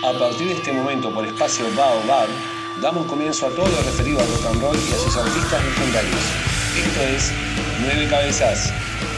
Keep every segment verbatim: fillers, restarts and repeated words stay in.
A partir de este momento, por espacio Baobab, damos comienzo a todo lo referido al rock and roll y a sus artistas legendarios. Esto es Nueve Cabezas.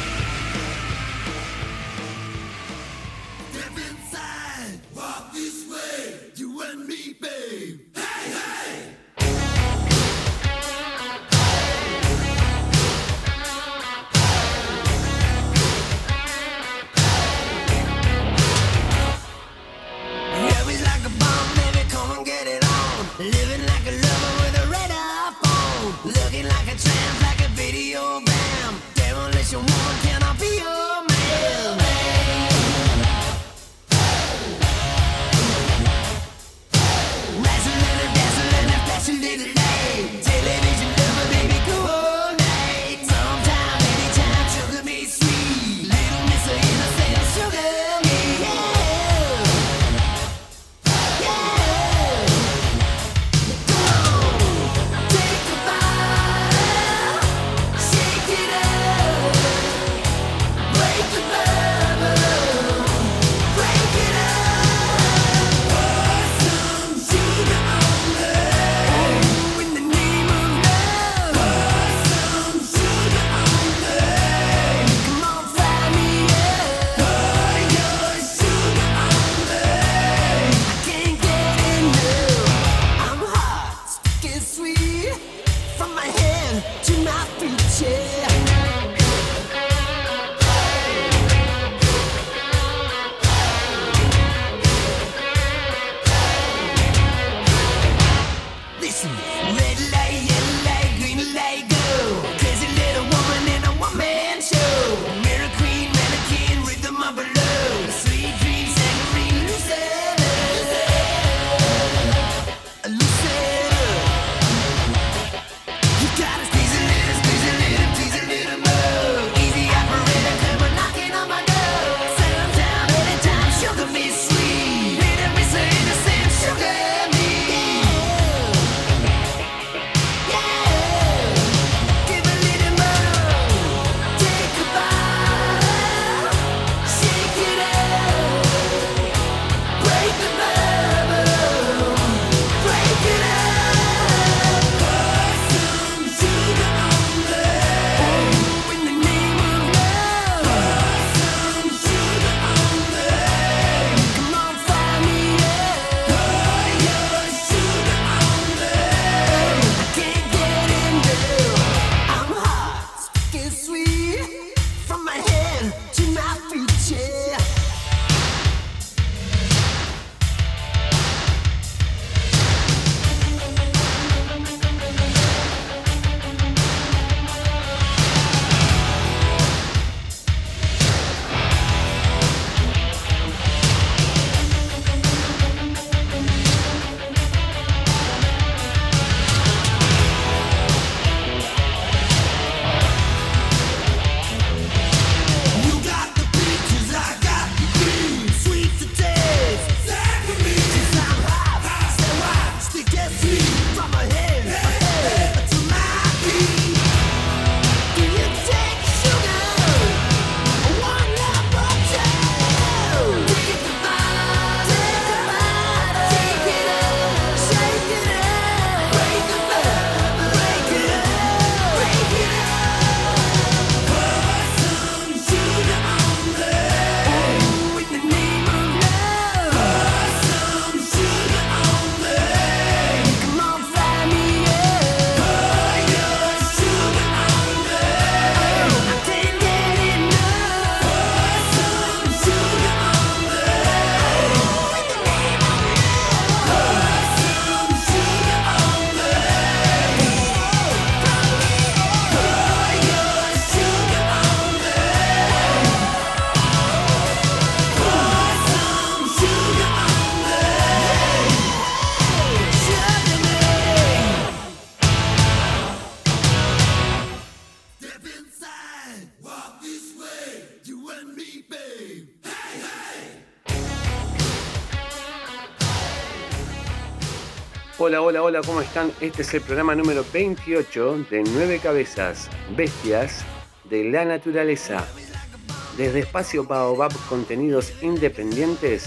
Hola, hola, hola, ¿cómo están? Este es el programa número veintiocho de Nueve Cabezas, Bestias de la Naturaleza. Desde Espacio Baobab, contenidos independientes,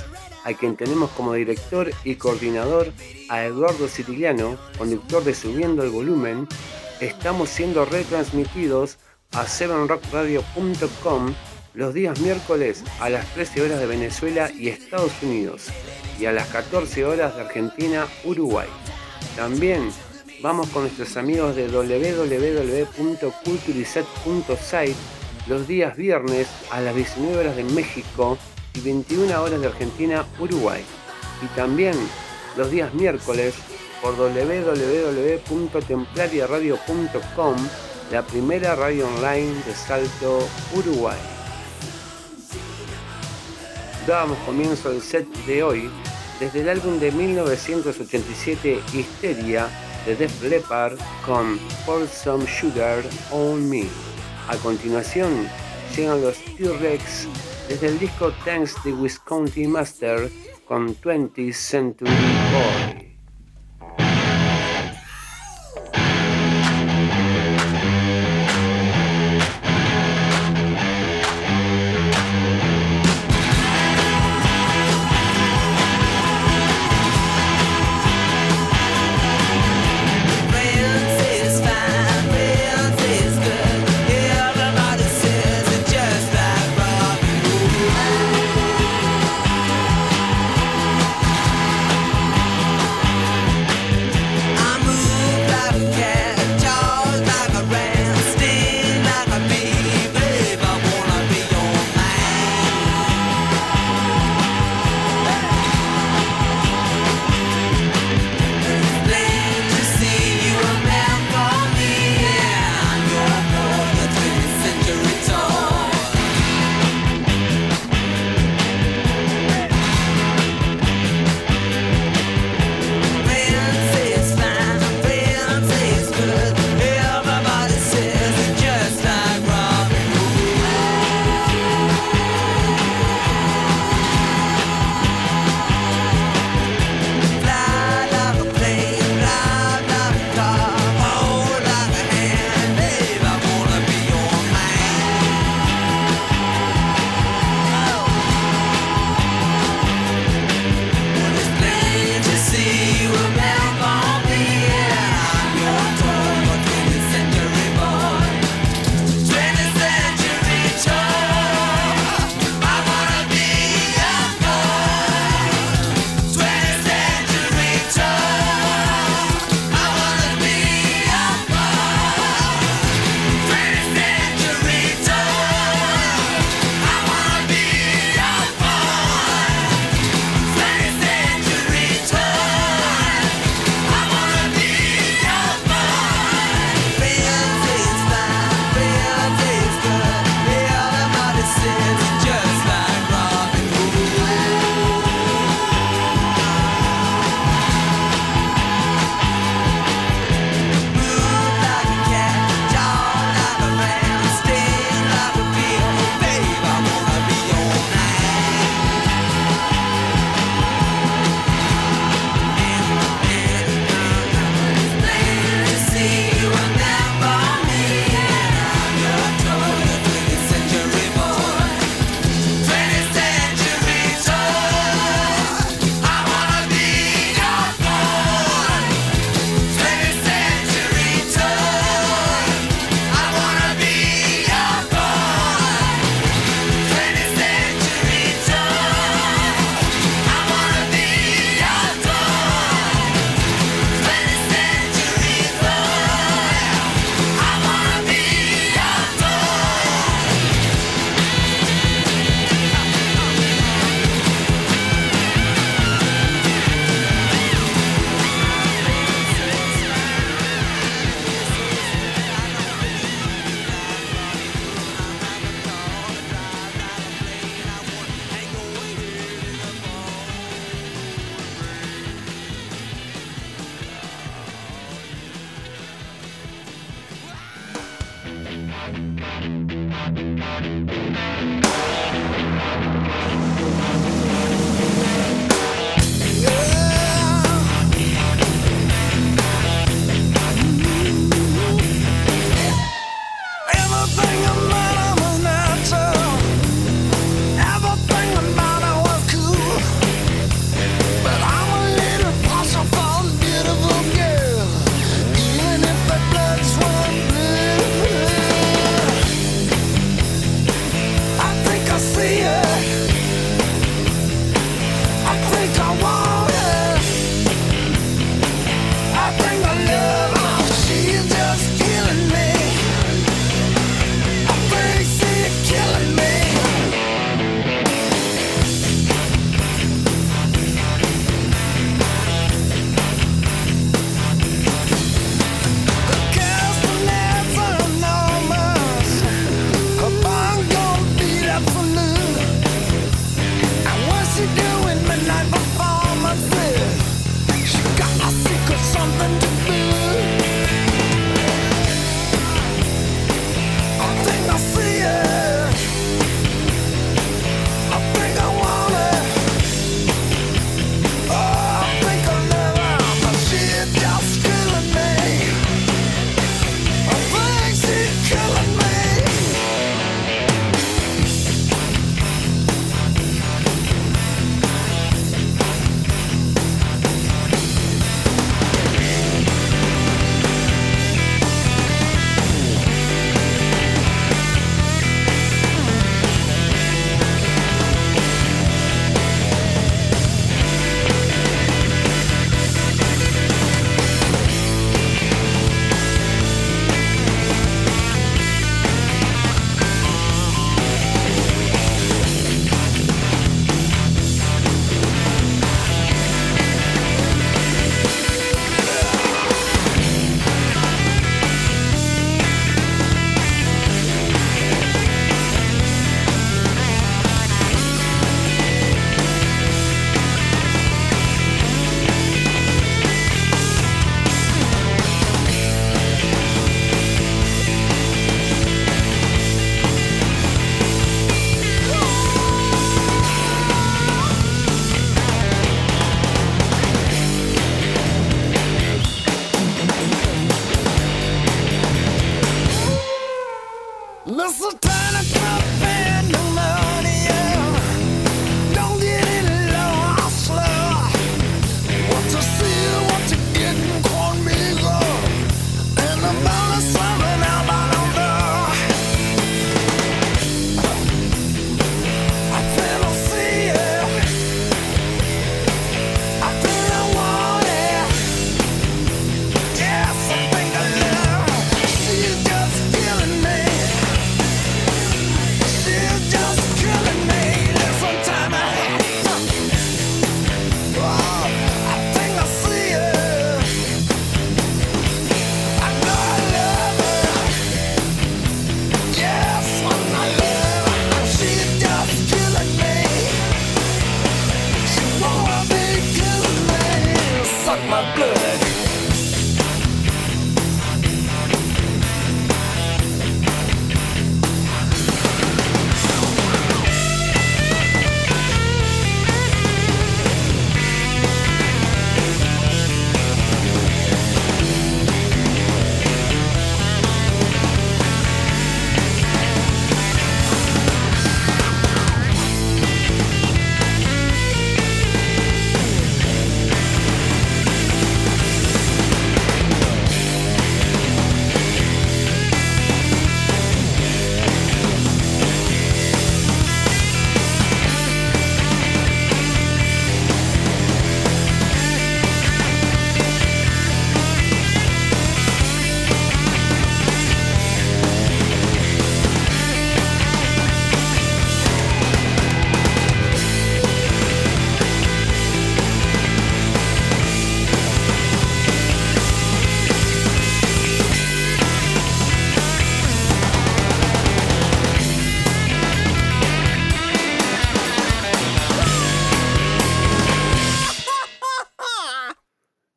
a quien tenemos como director y coordinador a Eduardo Siciliano, conductor de Subiendo el Volumen. Estamos siendo retransmitidos a seven rock radio punto com los días miércoles a las trece horas de Venezuela y Estados Unidos y a las catorce horas de Argentina, Uruguay. También vamos con nuestros amigos de doble u doble u doble u punto culturizet punto site los días viernes a las diecinueve horas de México y veintiuna horas de Argentina, Uruguay. Y también los días miércoles por doble u doble u doble u punto templaria radio punto com, la primera radio online de Salto, Uruguay. Dábamos comienzo al set de hoy desde el álbum de mil novecientos ochenta y siete Histeria de Def Leppard con Pour Some Sugar on Me. A continuación llegan los T-Rex desde el disco Thanks the Visconti Master con twentieth Century Boy.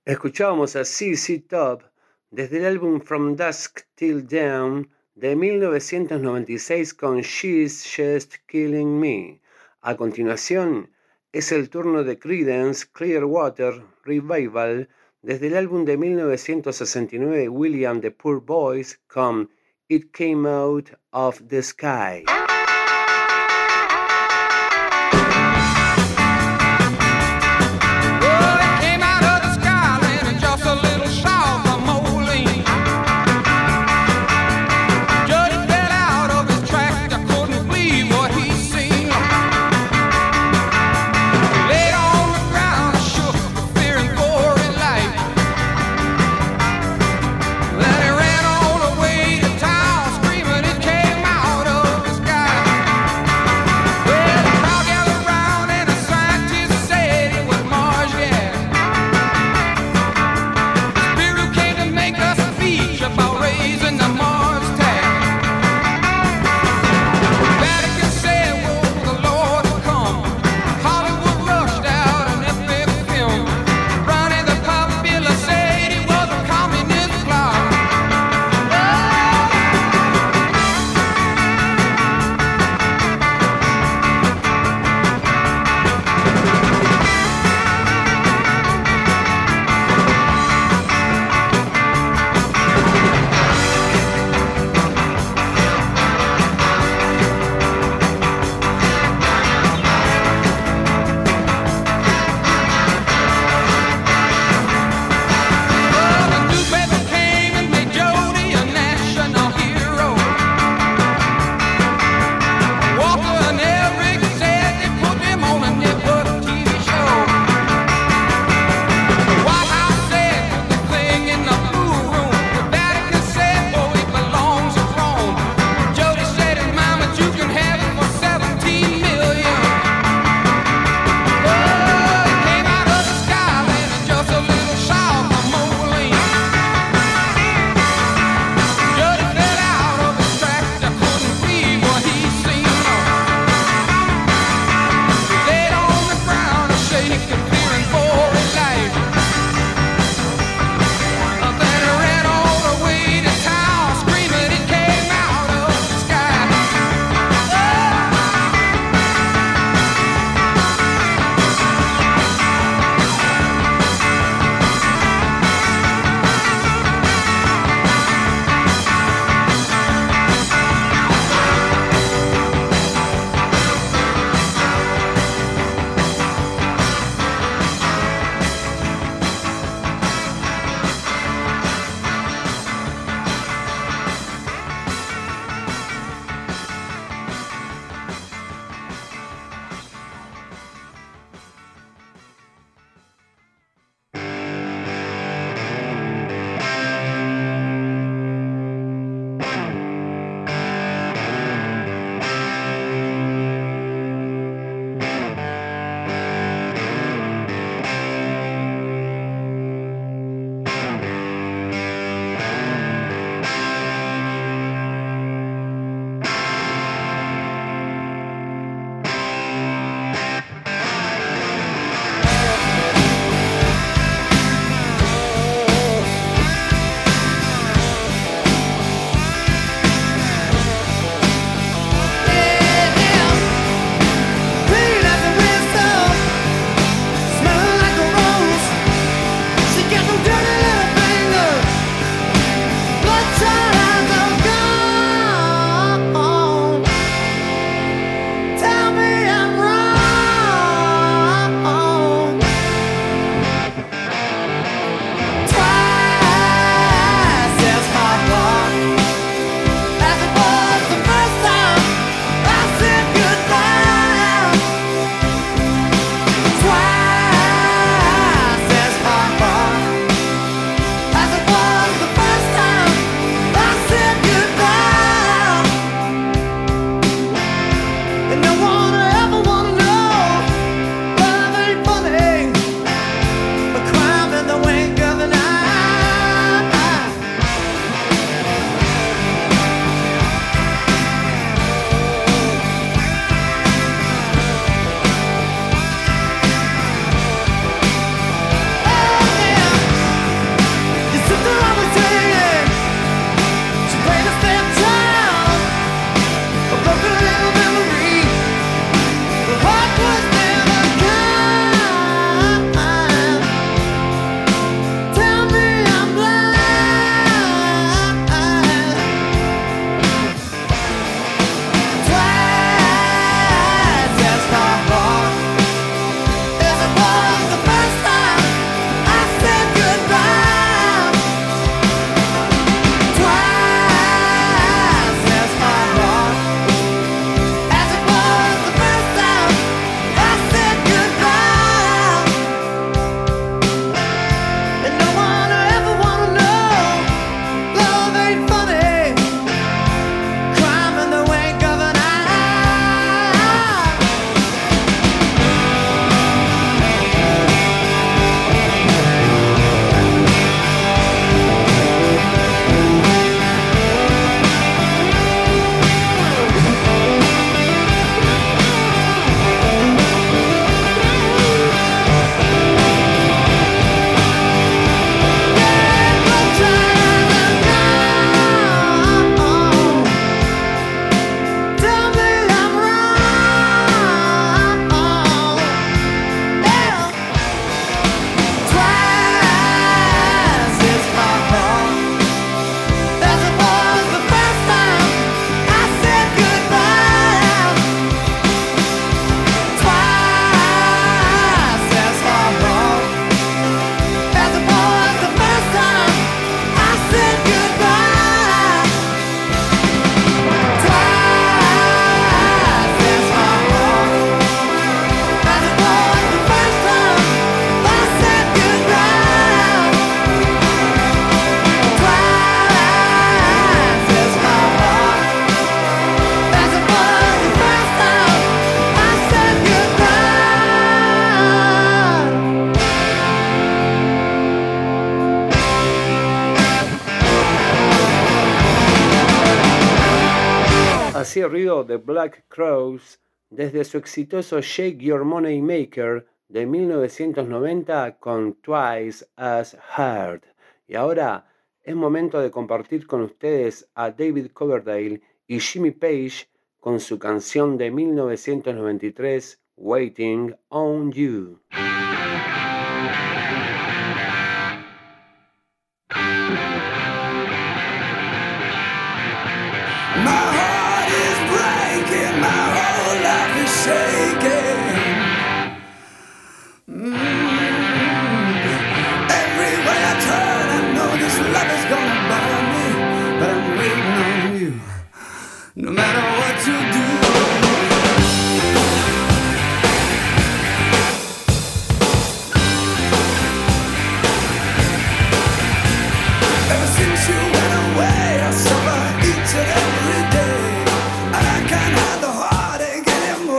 Escuchábamos a Z Z Top desde el álbum From Dusk Till Dawn de mil novecientos noventa y seis con She's Just Killing Me. A continuación es el turno de Creedence Clearwater Revival desde el álbum de mil novecientos sesenta y nueve William the Poor Boys con It Came Out of the Sky. Then he ran all the way to town, screaming, "It came out of the sky." hacía ruido The Black Crowes desde su exitoso Shake Your Money Maker de mil novecientos noventa con Twice as Hard. Y ahora es momento de compartir con ustedes a David Coverdale y Jimmy Page con su canción de mil novecientos noventa y tres, Waiting on You. Shaking. Mm. Everywhere I turn, I know this love is gonna burn me, but I'm waiting on you, no matter what you do. Ever since you went away, I suffer each and every day, and I can't hide the heartache anymore.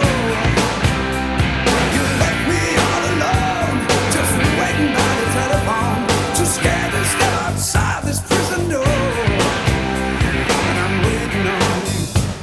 Scared to step outside this prison door, and I'm waiting on you.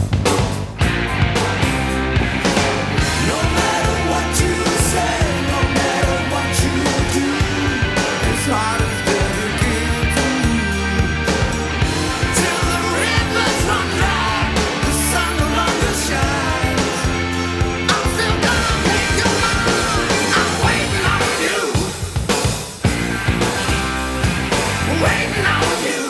No matter what you say, no matter what you do, this heart is dedicated to you. Till the rivers run dry, the sun no longer shines, I'm still gonna make you mine. I'm waiting on you. Waiting on you.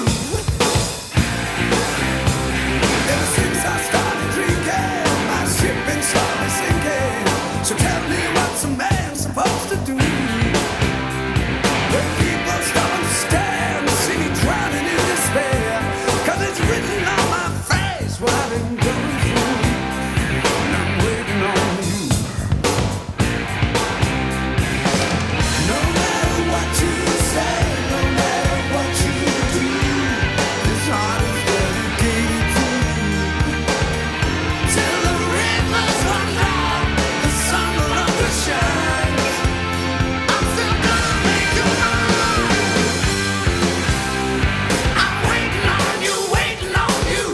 Ever since I started drinking, my ship been slowly sinking. So tell me, what's a man supposed to do when people stop and stare and see me drowning in despair? 'Cause it's written on my face what I've been going through, and I'm waiting on you. No matter what you say, no matter what you do, this heart is dedicated to you. Till the rivers run dry, the sun no longer shines, I'm still gonna make you mine. I'm waiting on you, waiting on you.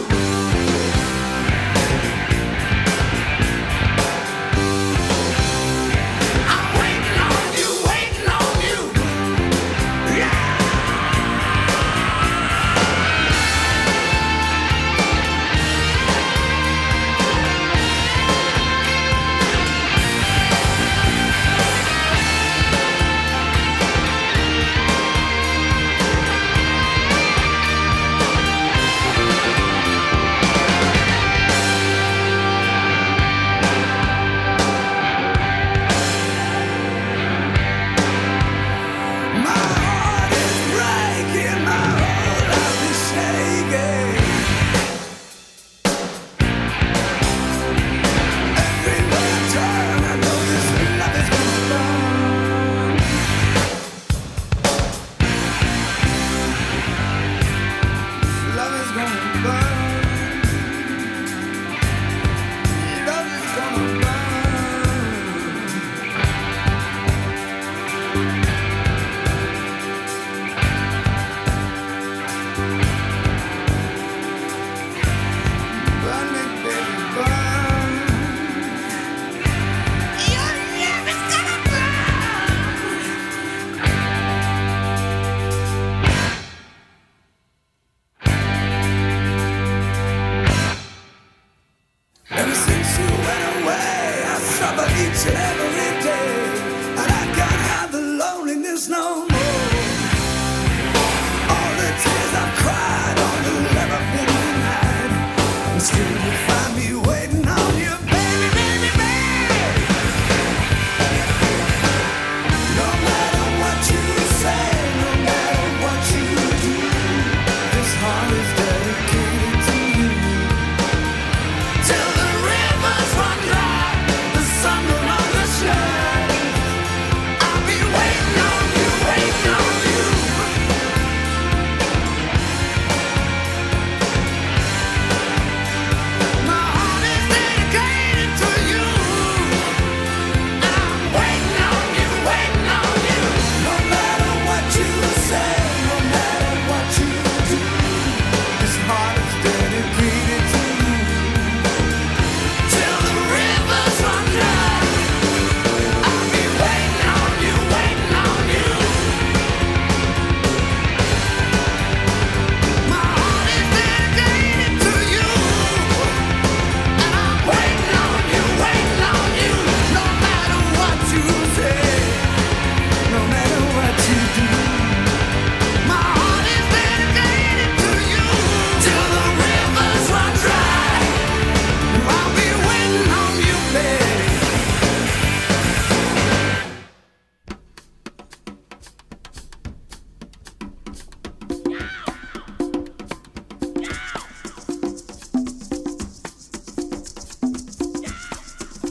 I'm waiting on you, waiting on you. Yeah. My heart is breaking, my whole life is shaking. Everywhere I turn, I know this love is gonna burn. Love is gonna burn. Love is gonna burn. Burn me, baby, burn. Your love is gonna burn. Ever since you went away, I suffer each and every day, and I can't hide the loneliness no more. All the tears I've cried on the never been denied, and still you find me waiting on you, baby, baby, baby. No matter what you say, no matter what you do, this heart is dedicated to you. Till the rivers run dry, the sun no longer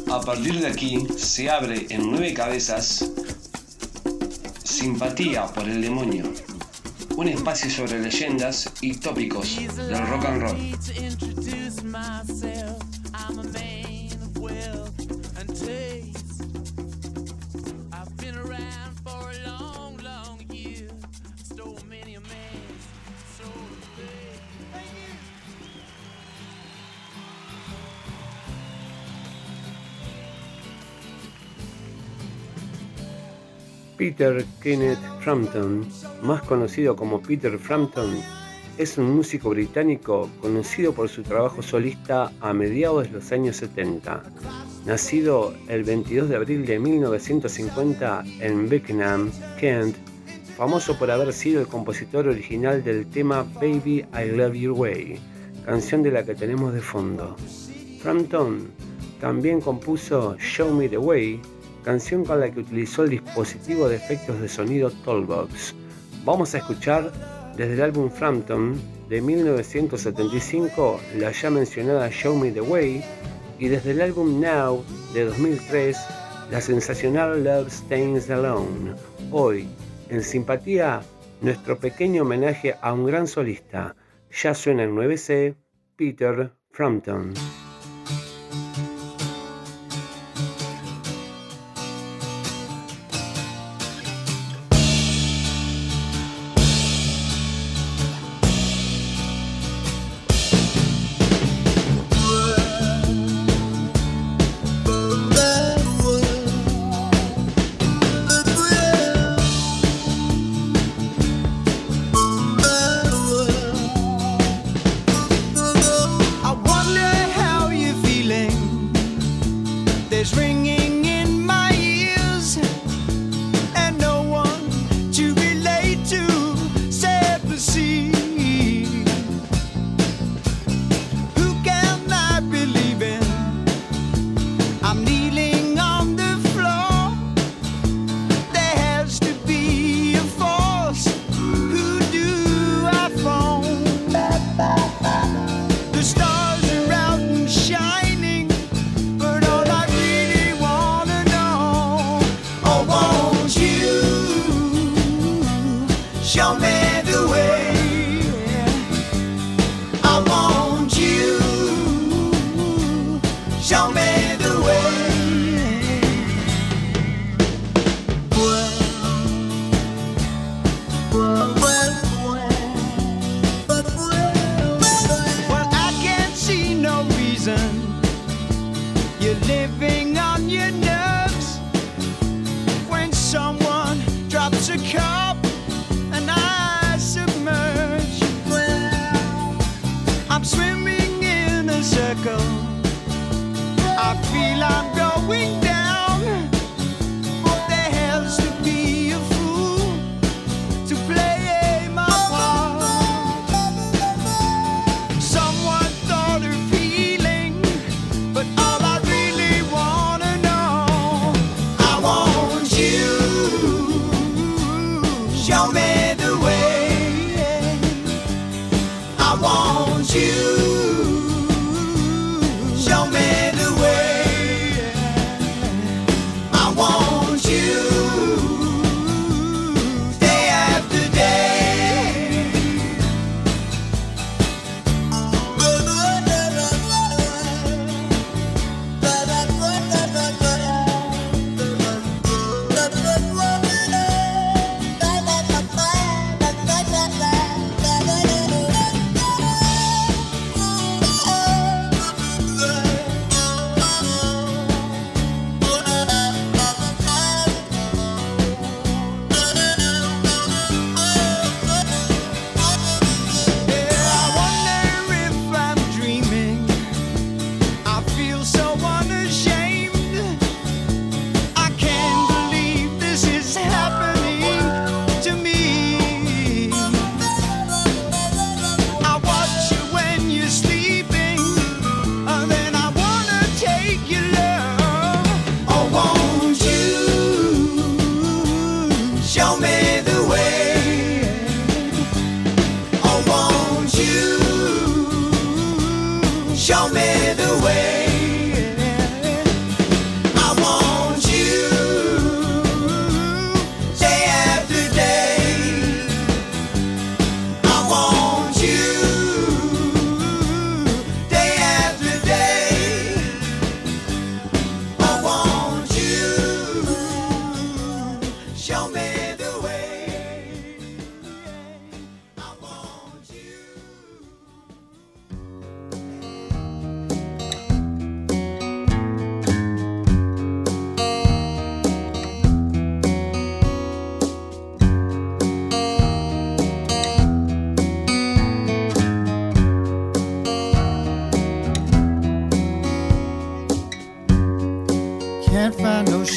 A partir de aquí se abre en nueve cabezas Simpatía por el Demonio, un espacio sobre leyendas y tópicos del rock and roll. Peter Kenneth Frampton, más conocido como Peter Frampton, es un músico británico conocido por su trabajo solista a mediados de los años setenta. Nacido el veintidós de abril de mil novecientos cincuenta en Beckenham, Kent, famoso por haber sido el compositor original del tema Baby I Love Your Way, canción de la que tenemos de fondo. Frampton también compuso Show Me the Way, canción con la que utilizó el dispositivo de efectos de sonido Tollbox. Vamos a escuchar desde el álbum Frampton de mil novecientos setenta y cinco la ya mencionada Show Me the Way, y desde el álbum Now de dos mil tres la sensacional Love Stains Alone. Hoy, en Simpatía, nuestro pequeño homenaje a un gran solista. Ya suena en nueve C, Peter Frampton.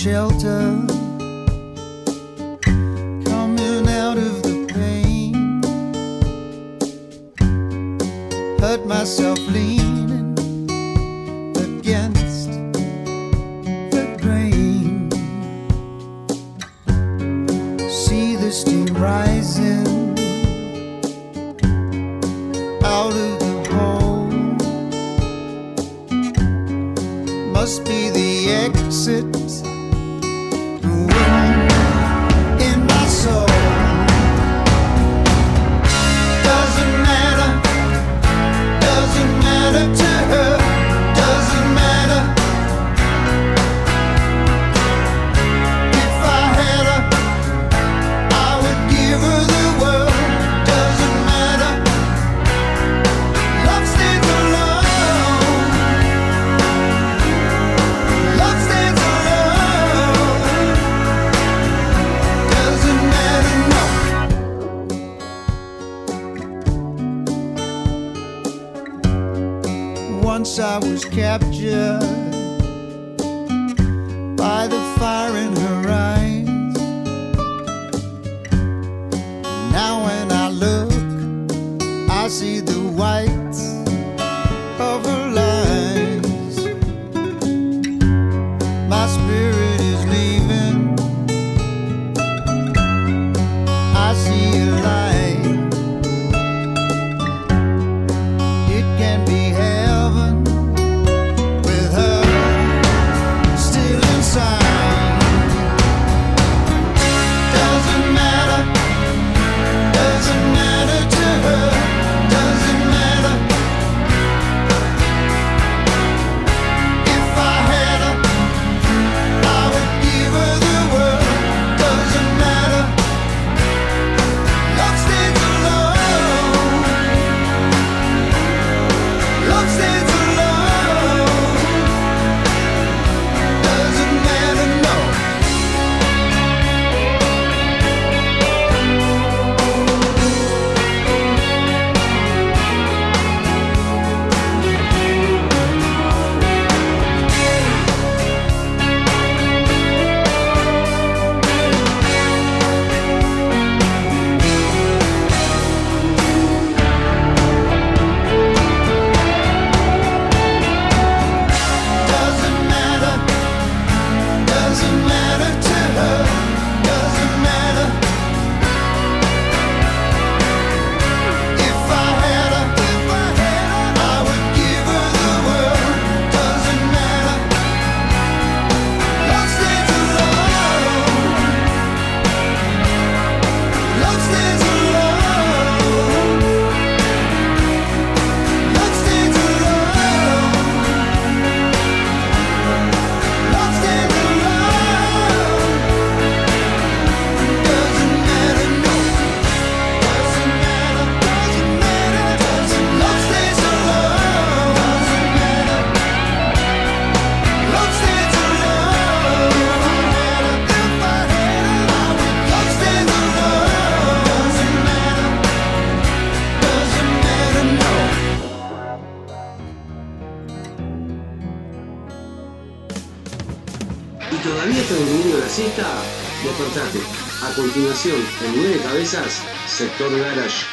shelter, coming out of the pain. Hurt myself leaning against the grain. See the steam rising out of the hole. Must be the exit in my soul. Doesn't matter, doesn't matter to her, doesn't matter. If I had her, I would give her the world. Doesn't matter. Love stands alone. Love stands alone. Doesn't matter, no. Once I was captured by the fire in her eyes. Now when I look, I see the whites of her lies. My spirit is leaving. I see a light. It can be heaven with her still inside. Doesn't matter, doesn't matter to her, doesn't matter. If I had her, I would give her the world. Doesn't matter. Love stands alone. Love stands alone. Doesn't matter, no. Doesn't matter, doesn't matter to her, doesn't matter. If I had her, if I had her, I would give her the world. Doesn't matter. Love stands alone. Love stands alone. Love stands alone. Love stands alone. Doesn't matter, no. Doesn't matter, doesn't matter, doesn't. Love stands alone. Doesn't matter. Love stands alone. If I had her, if I had her, I would. Love stands alone. Doesn't matter. Doesn't matter, no. ¿Y todavía estás durmiendo la siesta? Despertate. A continuación, en Nueve Cabezas, Sector Garage.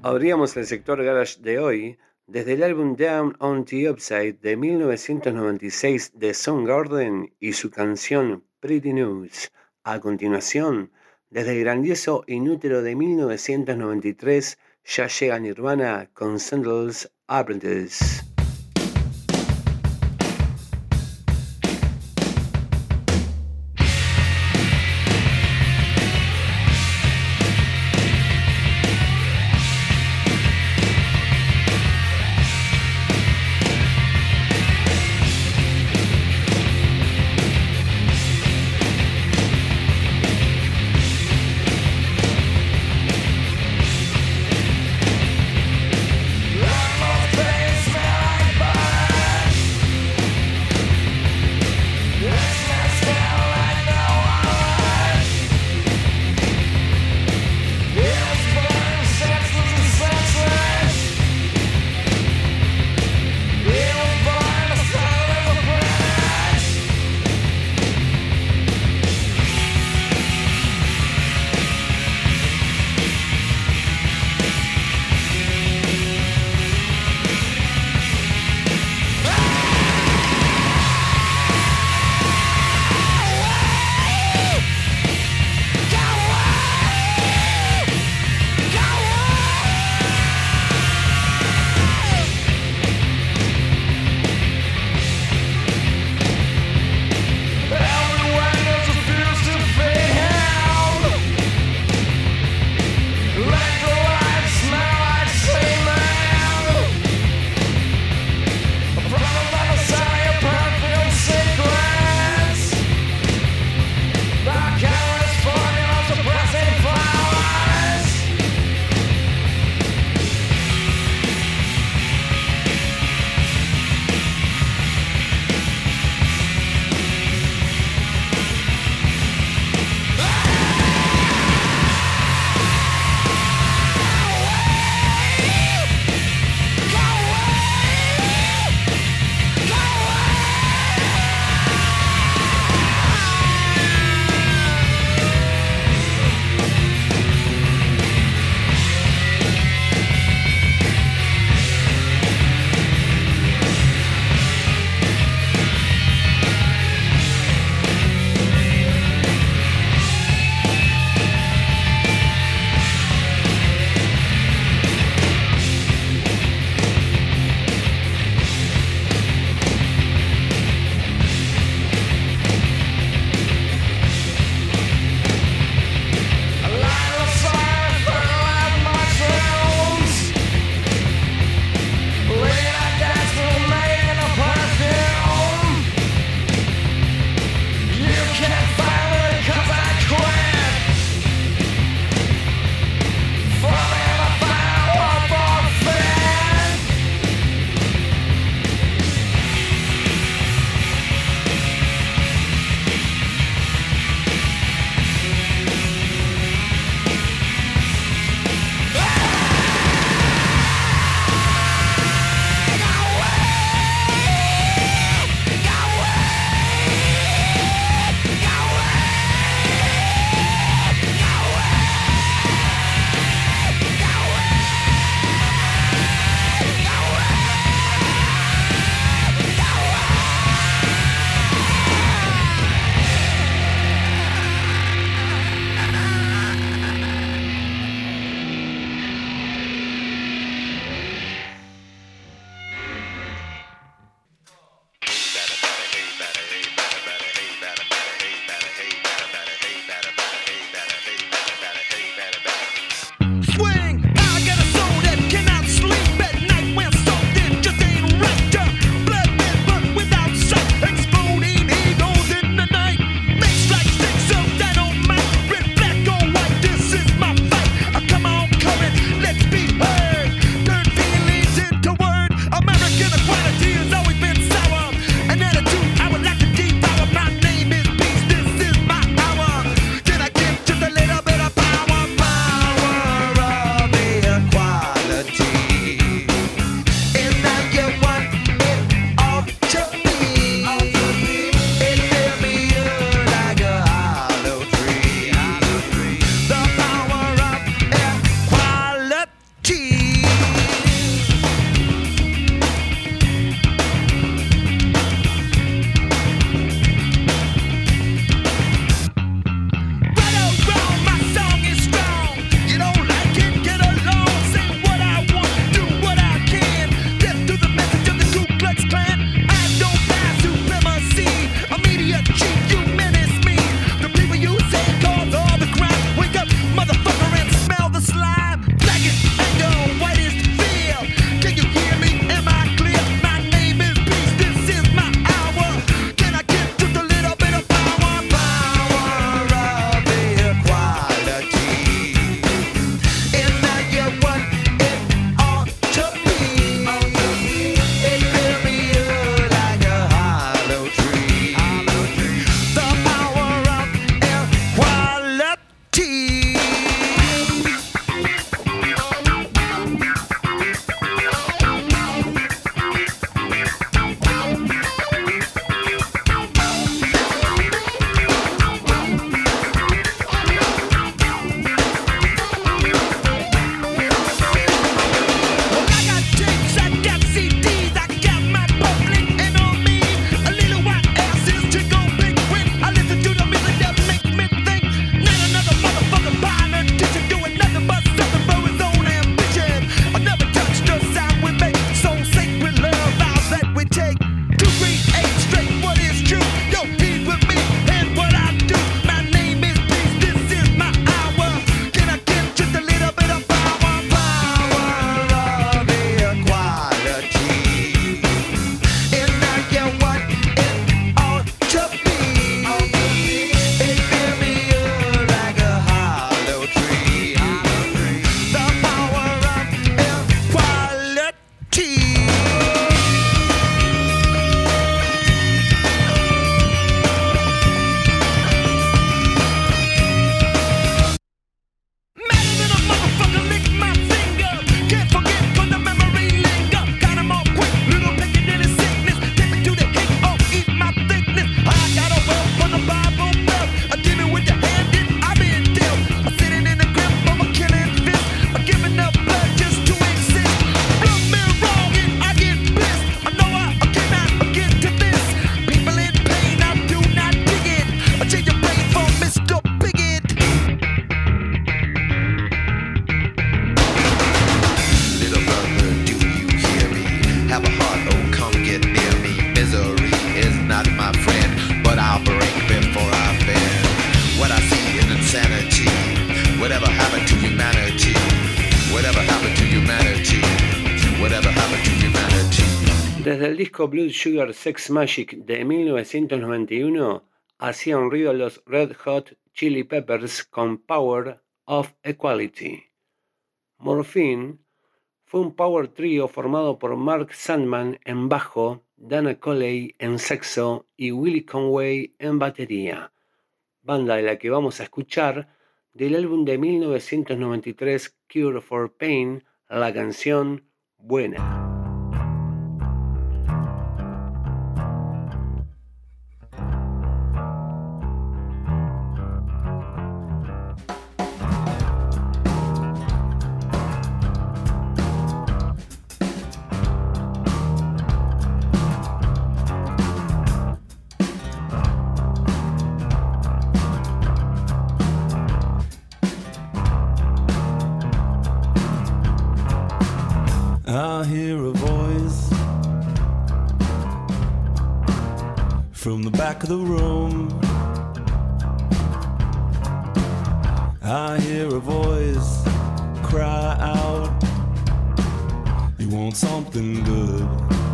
Abríamos el sector garage de hoy desde el álbum Down on the Upside de mil novecientos noventa y seis de Soundgarden y su canción Pretty News. A continuación, desde el grandioso Inútero de mil novecientos noventa y tres, ya llega Nirvana con Sandals Apprentice. Smell Desde el disco Blood Sugar Sex Magik de mil novecientos noventa y uno hacían ruido los Red Hot Chili Peppers con Power of Equality. Morphine fue un power trio formado por Mark Sandman en bajo, Dana Coley en saxo y Willie Conway en batería, banda de la que vamos a escuchar del álbum de mil novecientos noventa y tres Cure for Pain, la canción Buena. I hear a voice from the back of the room. I hear a voice cry out, you want something good.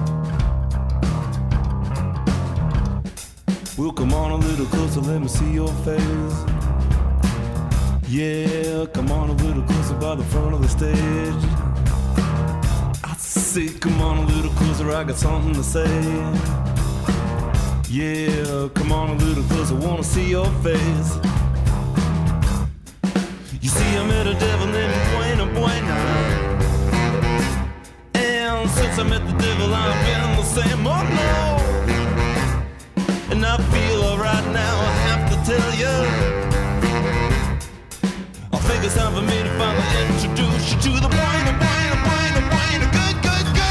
Well, come on a little closer, let me see your face. Yeah, come on a little closer by the front of the stage. Say, come on a little closer, I got something to say. Yeah, come on a little closer, wanna see your face. You see, I met a devil named Buena Buena, and since I met the devil, I've been the same, oh no. And I feel alright now, I have to tell you, I think it's time for me to finally introduce you to the Buena Buena Buena Buena good, good, good.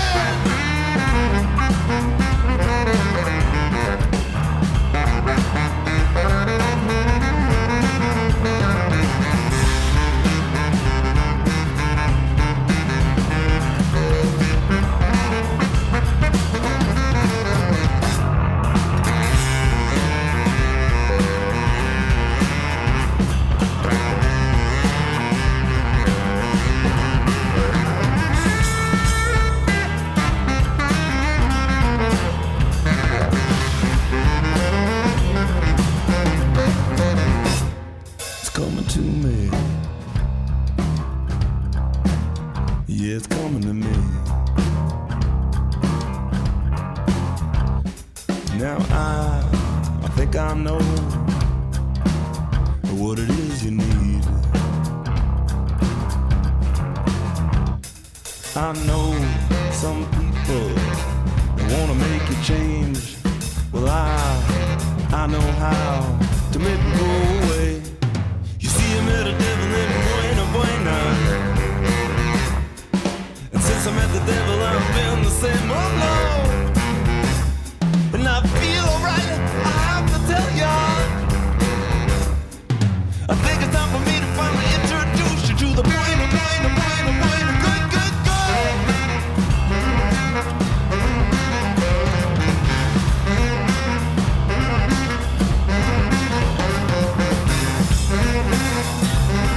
It's coming to me. Now I, I think I know what it is you need. I know some people wanna make you change. Well, I, I know how to make it go away. You see, I met a devil named Buena Buena. Since I met the devil, I've been the same, oh no. And I feel alright, I have to tell ya, I think it's time for me to finally introduce you to the Buena, Buena, Buena, Buena, good, good, good.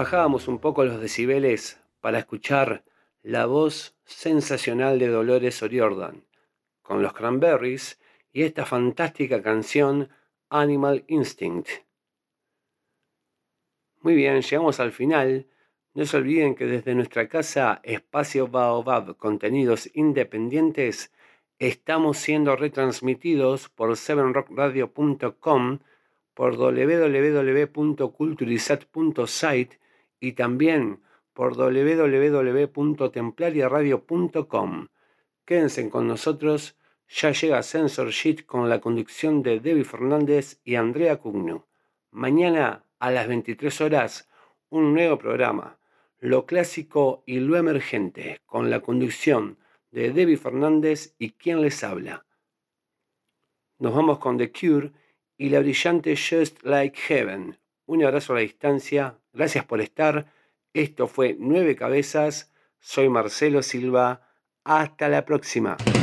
bajábamos un poco los decibeles para escuchar la voz sensacional de Dolores O'Riordan con los Cranberries y esta fantástica canción Animal Instinct. Muy bien, llegamos al final. No se olviden que desde nuestra casa Espacio Baobab, contenidos independientes, estamos siendo retransmitidos por seven rock radio punto com, por doble u doble u doble u punto culturizat punto site y también por doble u doble u doble u punto templaria radio punto com. Quédense con nosotros, ya llega Sensor Sheet con la conducción de Debbie Fernández y Andrea Cugno. Mañana a las veintitrés horas, un nuevo programa, Lo Clásico y lo Emergente, con la conducción de Debbie Fernández y quien les habla. Nos vamos con The Cure y la brillante Just Like Heaven. Un abrazo a la distancia, gracias por estar. Esto fue Nueve Cabezas, soy Marcelo Silva, hasta la próxima.